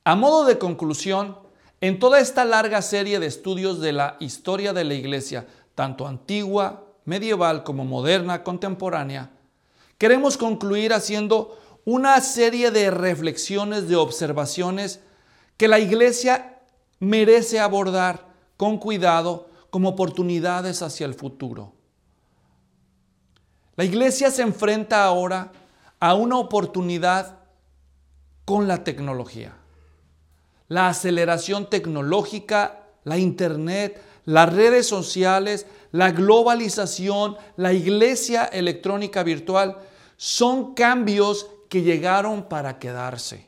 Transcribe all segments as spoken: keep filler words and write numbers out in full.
A modo de conclusión, en toda esta larga serie de estudios de la historia de la Iglesia, tanto antigua, medieval como moderna, contemporánea, queremos concluir haciendo una serie de reflexiones, de observaciones que la Iglesia merece abordar con cuidado como oportunidades hacia el futuro. La Iglesia se enfrenta ahora a una oportunidad con la tecnología. La aceleración tecnológica, la internet, las redes sociales, la globalización, la iglesia electrónica virtual, son cambios que llegaron para quedarse.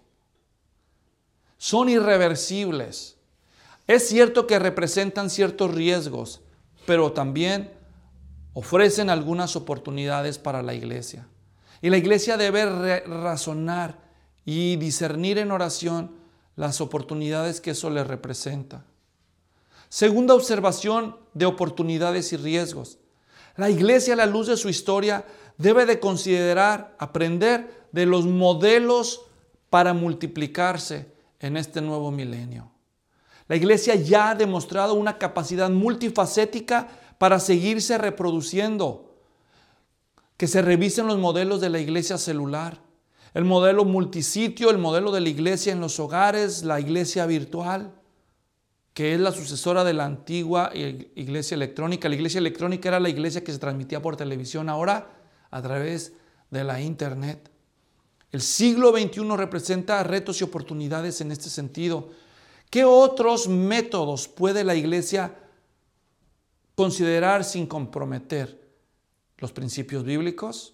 Son irreversibles. Es cierto que representan ciertos riesgos, pero también ofrecen algunas oportunidades para la iglesia. Y la iglesia debe razonar y discernir en oración las oportunidades que eso le representa. Segunda observación de oportunidades y riesgos. La iglesia, a la luz de su historia, debe de considerar, aprender de los modelos para multiplicarse en este nuevo milenio. La iglesia ya ha demostrado una capacidad multifacética para seguirse reproduciendo. Que se revisen los modelos de la iglesia celular, el modelo multisitio, el modelo de la iglesia en los hogares, la iglesia virtual, que es la sucesora de la antigua iglesia electrónica. La iglesia electrónica era la iglesia que se transmitía por televisión, ahora a través de la internet. El siglo veintiuno representa retos y oportunidades en este sentido. ¿Qué otros métodos puede la iglesia considerar sin comprometer los principios bíblicos?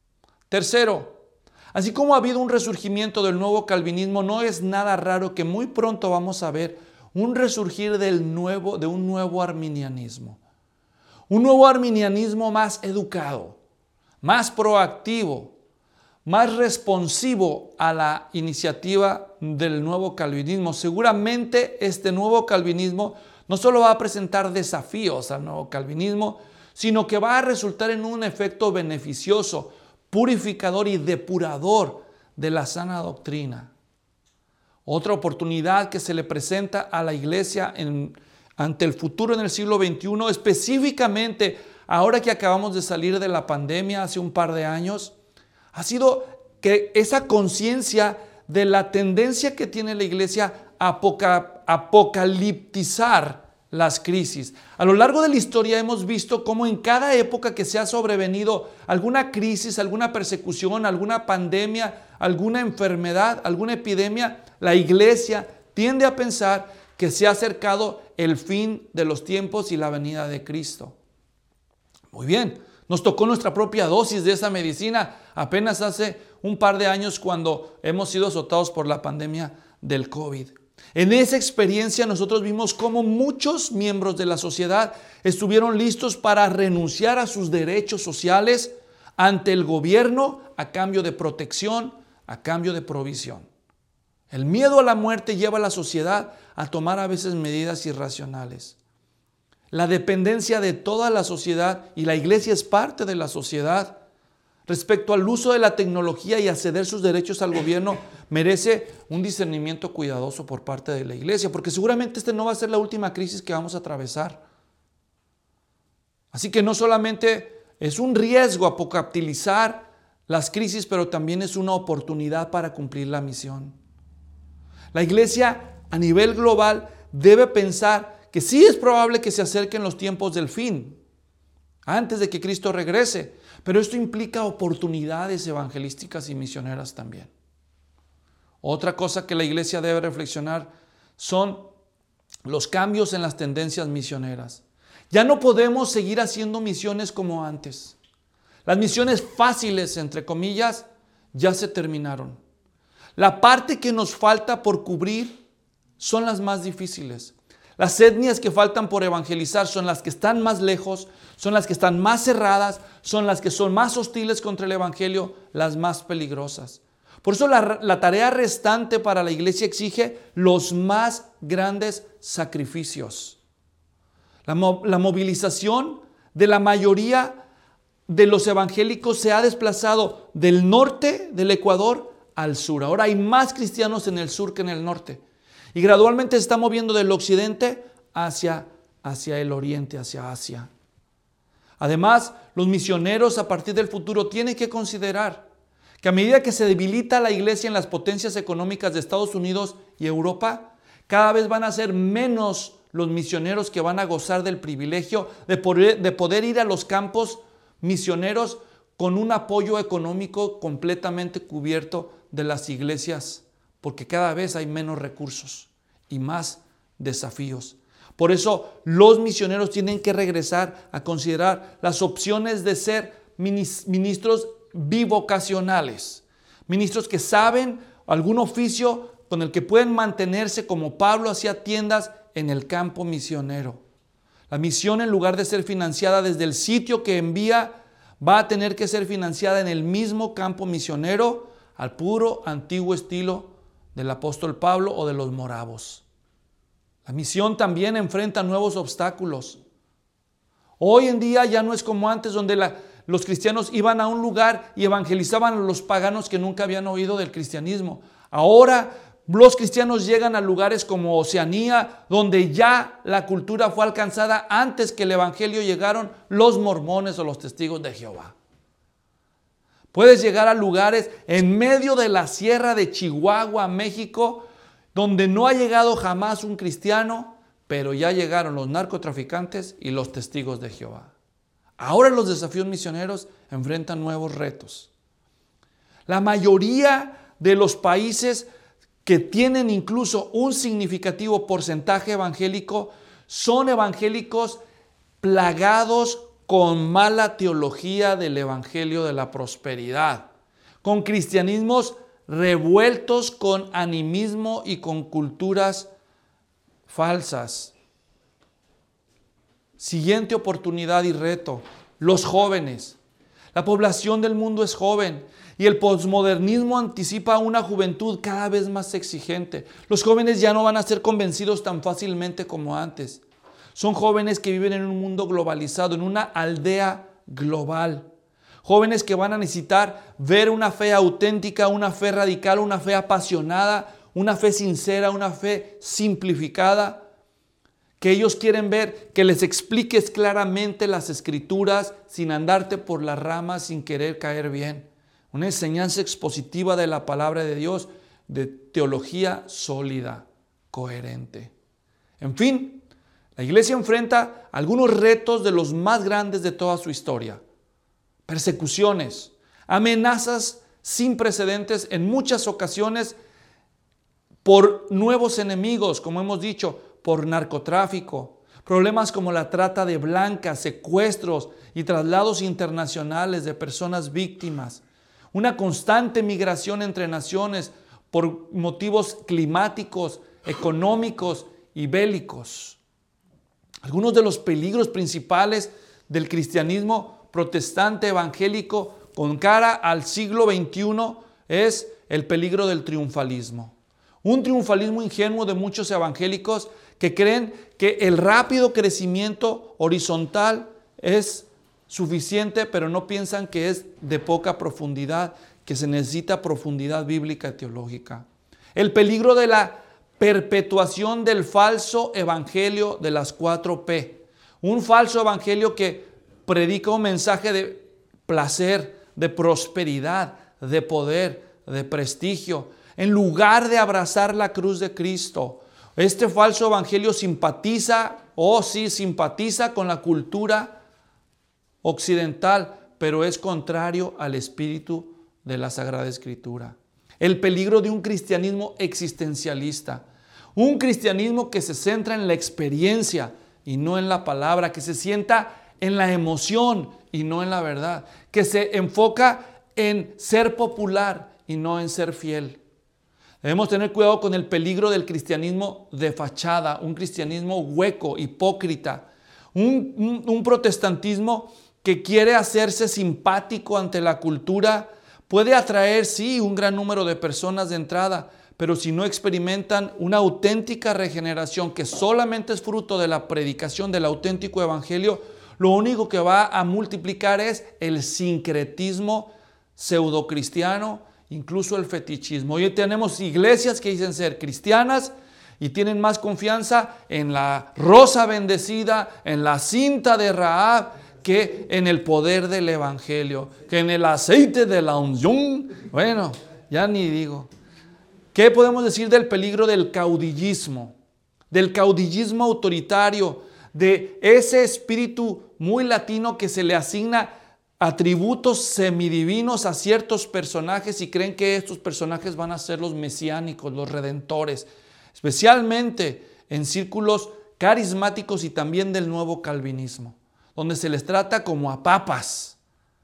Tercero, así como ha habido un resurgimiento del nuevo calvinismo, no es nada raro que muy pronto vamos a ver un resurgir del nuevo, de un nuevo arminianismo. Un nuevo arminianismo más educado, más proactivo, más responsivo a la iniciativa del nuevo calvinismo. Seguramente este nuevo calvinismo no solo va a presentar desafíos al nuevo calvinismo, sino que va a resultar en un efecto beneficioso, purificador y depurador de la sana doctrina. Otra oportunidad que se le presenta a la iglesia en, ante el futuro en el siglo veintiuno, específicamente ahora que acabamos de salir de la pandemia hace un par de años, ha sido que esa conciencia de la tendencia que tiene la iglesia a apoca, apocaliptizar las crisis. A lo largo de la historia hemos visto cómo en cada época que se ha sobrevenido alguna crisis, alguna persecución, alguna pandemia, alguna enfermedad, alguna epidemia, la iglesia tiende a pensar que se ha acercado el fin de los tiempos y la venida de Cristo. Muy bien, nos tocó nuestra propia dosis de esa medicina apenas hace un par de años cuando hemos sido azotados por la pandemia del COVID. En esa experiencia nosotros vimos cómo muchos miembros de la sociedad estuvieron listos para renunciar a sus derechos sociales ante el gobierno a cambio de protección, a cambio de provisión. El miedo a la muerte lleva a la sociedad a tomar a veces medidas irracionales. La dependencia de toda la sociedad, y la iglesia es parte de la sociedad, respecto al uso de la tecnología y a ceder sus derechos al gobierno, merece un discernimiento cuidadoso por parte de la iglesia, porque seguramente esta no va a ser la última crisis que vamos a atravesar. Así que no solamente es un riesgo apocaliptizar las crisis, pero también es una oportunidad para cumplir la misión. La iglesia a nivel global debe pensar que sí es probable que se acerquen los tiempos del fin, antes de que Cristo regrese, pero esto implica oportunidades evangelísticas y misioneras también. Otra cosa que la iglesia debe reflexionar son los cambios en las tendencias misioneras. Ya no podemos seguir haciendo misiones como antes. Las misiones fáciles, entre comillas, ya se terminaron. La parte que nos falta por cubrir son las más difíciles. Las etnias que faltan por evangelizar son las que están más lejos, son las que están más cerradas, son las que son más hostiles contra el evangelio, las más peligrosas. Por eso la, la tarea restante para la iglesia exige los más grandes sacrificios. La, la movilización de la mayoría de los evangélicos se ha desplazado del norte del Ecuador al sur. Ahora hay más cristianos en el sur que en el norte. Y gradualmente se está moviendo del occidente hacia, hacia el oriente, hacia Asia. Además, los misioneros a partir del futuro tienen que considerar que a medida que se debilita la iglesia en las potencias económicas de Estados Unidos y Europa, cada vez van a ser menos los misioneros que van a gozar del privilegio de poder, de poder ir a los campos misioneros con un apoyo económico completamente cubierto de las iglesias, porque cada vez hay menos recursos y más desafíos. Por eso los misioneros tienen que regresar a considerar las opciones de ser ministros bivocacionales, ministros que saben algún oficio con el que pueden mantenerse, como Pablo hacía tiendas en el campo misionero. La misión, en lugar de ser financiada desde el sitio que envía, va a tener que ser financiada en el mismo campo misionero, al puro antiguo estilo del apóstol Pablo o de los moravos. La misión también enfrenta nuevos obstáculos. Hoy en día ya no es como antes, donde la, los cristianos iban a un lugar y evangelizaban a los paganos que nunca habían oído del cristianismo. Ahora los cristianos llegan a lugares como Oceanía, donde ya la cultura fue alcanzada antes que el evangelio llegaron los mormones o los testigos de Jehová. Puedes llegar a lugares en medio de la sierra de Chihuahua, México, donde no ha llegado jamás un cristiano, pero ya llegaron los narcotraficantes y los testigos de Jehová. Ahora los desafíos misioneros enfrentan nuevos retos. La mayoría de los países que tienen incluso un significativo porcentaje evangélico son evangélicos plagados con mala teología del evangelio de la prosperidad, con cristianismos revueltos con animismo y con culturas falsas. Siguiente oportunidad y reto: los jóvenes. La población del mundo es joven y el posmodernismo anticipa una juventud cada vez más exigente. Los jóvenes ya no van a ser convencidos tan fácilmente como antes. Son jóvenes que viven en un mundo globalizado, en una aldea global. Jóvenes que van a necesitar ver una fe auténtica, una fe radical, una fe apasionada, una fe sincera, una fe simplificada. Que ellos quieren ver que les expliques claramente las escrituras sin andarte por las ramas, sin querer caer bien. Una enseñanza expositiva de la palabra de Dios, de teología sólida, coherente. En fin, la iglesia enfrenta algunos retos de los más grandes de toda su historia. Persecuciones, amenazas sin precedentes en muchas ocasiones por nuevos enemigos, como hemos dicho, por narcotráfico, problemas como la trata de blancas, secuestros y traslados internacionales de personas víctimas, una constante migración entre naciones por motivos climáticos, económicos y bélicos. Algunos de los peligros principales del cristianismo protestante evangélico con cara al siglo veintiuno es el peligro del triunfalismo. Un triunfalismo ingenuo de muchos evangélicos que creen que el rápido crecimiento horizontal es suficiente, pero no piensan que es de poca profundidad, que se necesita profundidad bíblica y teológica. El peligro de la perpetuación del falso evangelio de las cuatro P. Un falso evangelio que predica un mensaje de placer, de prosperidad, de poder, de prestigio, en lugar de abrazar la cruz de Cristo. Este falso evangelio simpatiza, o oh sí, simpatiza con la cultura occidental, pero es contrario al espíritu de la Sagrada Escritura. El peligro de un cristianismo existencialista, un cristianismo que se centra en la experiencia y no en la palabra, que se sienta en la emoción y no en la verdad, que se enfoca en ser popular y no en ser fiel. Debemos tener cuidado con el peligro del cristianismo de fachada, un cristianismo hueco, hipócrita, un, un, un protestantismo que quiere hacerse simpático ante la cultura. Puede atraer, sí, un gran número de personas de entrada, pero si no experimentan una auténtica regeneración que solamente es fruto de la predicación del auténtico evangelio, lo único que va a multiplicar es el sincretismo pseudocristiano, incluso el fetichismo. Hoy tenemos iglesias que dicen ser cristianas y tienen más confianza en la rosa bendecida, en la cinta de Rahab, que en el poder del evangelio, que en el aceite de la unción. Bueno, ya ni digo. ¿Qué podemos decir del peligro del caudillismo? Del caudillismo autoritario, de ese espíritu muy latino que se le asigna atributos semidivinos a ciertos personajes y creen que estos personajes van a ser los mesiánicos, los redentores, especialmente en círculos carismáticos y también del nuevo calvinismo, donde se les trata como a papas,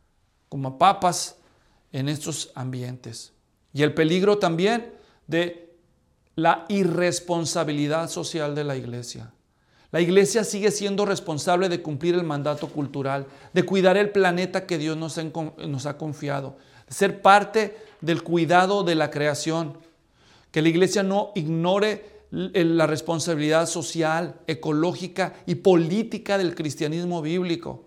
como a papas en estos ambientes. Y el peligro también de la irresponsabilidad social de la iglesia. La iglesia sigue siendo responsable de cumplir el mandato cultural, de cuidar el planeta que Dios nos ha, nos ha confiado, de ser parte del cuidado de la creación. Que la iglesia no ignore la responsabilidad social, ecológica y política del cristianismo bíblico.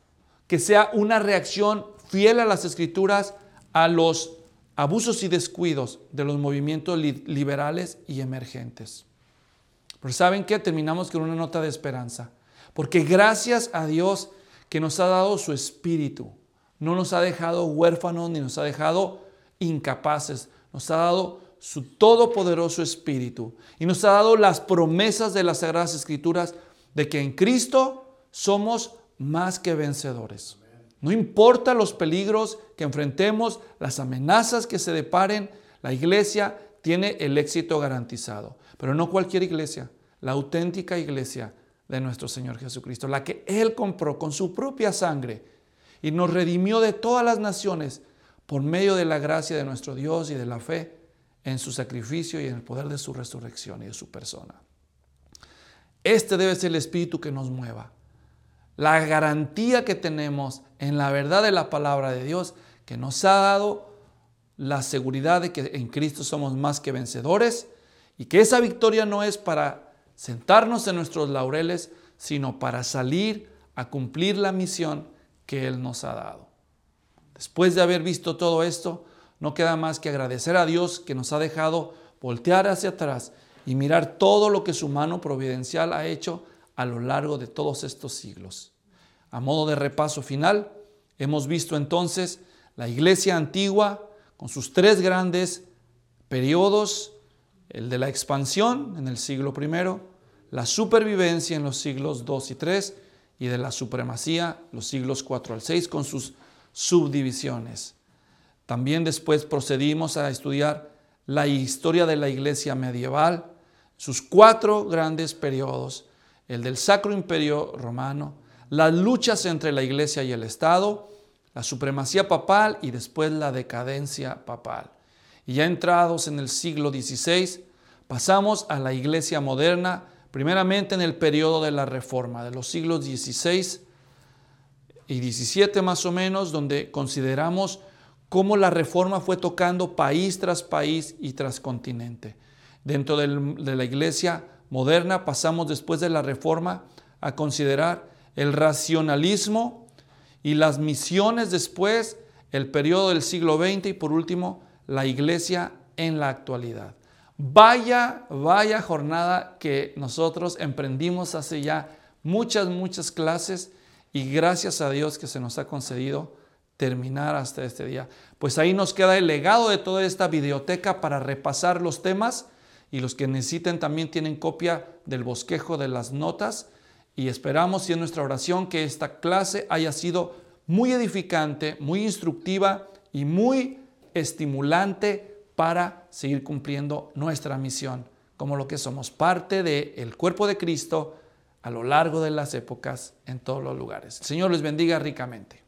Que sea una reacción fiel a las Escrituras a los abusos y descuidos de los movimientos liberales y emergentes. Pero ¿saben qué? Terminamos con una nota de esperanza. Porque gracias a Dios que nos ha dado su Espíritu, no nos ha dejado huérfanos ni nos ha dejado incapaces, nos ha dado su todopoderoso Espíritu y nos ha dado las promesas de las Sagradas Escrituras de que en Cristo somos más que vencedores. No importa los peligros que enfrentemos, las amenazas que se deparen, la iglesia tiene el éxito garantizado. Pero no cualquier iglesia, la auténtica iglesia de nuestro Señor Jesucristo, la que Él compró con su propia sangre y nos redimió de todas las naciones por medio de la gracia de nuestro Dios y de la fe en su sacrificio y en el poder de su resurrección y de su persona. Este debe ser el espíritu que nos mueva. La garantía que tenemos en la verdad de la palabra de Dios, que nos ha dado la seguridad de que en Cristo somos más que vencedores y que esa victoria no es para sentarnos en nuestros laureles, sino para salir a cumplir la misión que Él nos ha dado. Después de haber visto todo esto, no queda más que agradecer a Dios que nos ha dejado voltear hacia atrás y mirar todo lo que su mano providencial ha hecho a lo largo de todos estos siglos. A modo de repaso final, hemos visto entonces la iglesia antigua con sus tres grandes periodos, el de la expansión en el siglo primero, la supervivencia en los siglos dos y tres y de la supremacía los siglos cuatro al seis con sus subdivisiones. También después procedimos a estudiar la historia de la iglesia medieval, sus cuatro grandes periodos, el del Sacro Imperio Romano, las luchas entre la iglesia y el Estado, la supremacía papal y después la decadencia papal. Y ya entrados en el siglo dieciséis, pasamos a la iglesia moderna, primeramente en el periodo de la Reforma, de los siglos dieciséis y diecisiete más o menos, donde consideramos cómo la Reforma fue tocando país tras país y tras continente. Dentro del, de la iglesia moderna pasamos después de la Reforma a considerar el racionalismo y las misiones después, el periodo del siglo veinte y por último la iglesia en la actualidad. Vaya, vaya jornada que nosotros emprendimos hace ya muchas, muchas clases y gracias a Dios que se nos ha concedido terminar hasta este día. Pues ahí nos queda el legado de toda esta videoteca para repasar los temas y los que necesiten también tienen copia del bosquejo de las notas y esperamos y en nuestra oración que esta clase haya sido muy edificante, muy instructiva y muy estimulante para seguir cumpliendo nuestra misión como lo que somos, parte del cuerpo de Cristo a lo largo de las épocas en todos los lugares. El Señor les bendiga ricamente.